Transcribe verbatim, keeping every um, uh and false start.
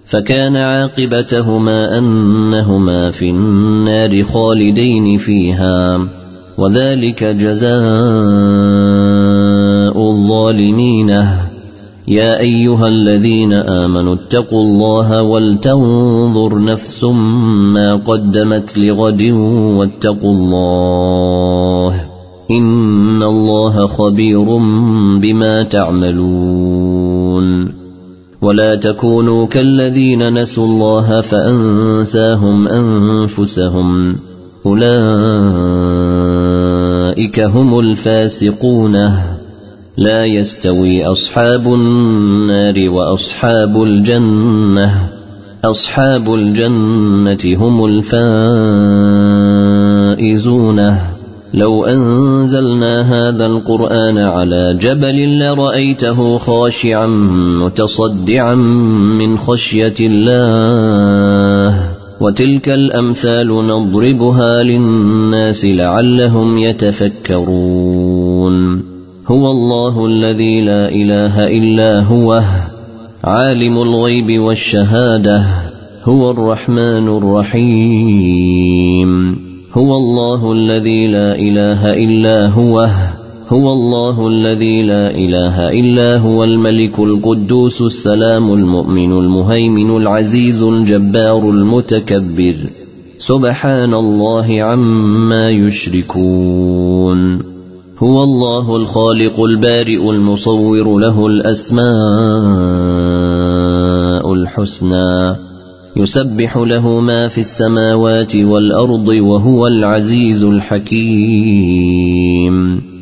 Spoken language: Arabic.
فكان عاقبتهما أنهما في النار خالدين فيها وذلك جزاء الظالمين. يا أيها الذين آمنوا اتقوا الله ولتنظر نفس ما قدمت لغد واتقوا الله إن الله خبير بما تعملون. ولا تكونوا كالذين نسوا الله فأنساهم أنفسهم أولئك هم الفاسقون. لا يستوي أصحاب النار وأصحاب الجنة أصحاب الجنة هم الفائزون. لو أنزلنا هذا القرآن على جبل لرأيته خاشعا متصدعا من خشية الله وتلك الأمثال نضربها للناس لعلهم يتفكرون. هو الله الذي لا إله إلا هو عالم الغيب والشهادة هو الرحمن الرحيم. هو الله الذي لا إله إلا هو هو الله الذي لا إله إلا هو الملك القدوس السلام المؤمن المهيمن العزيز الجبار المتكبر سبحان الله عما يشركون. هو الله الخالق البارئ المصور له الأسماء الحسنى يسبح له ما في السماوات والأرض وهو العزيز الحكيم.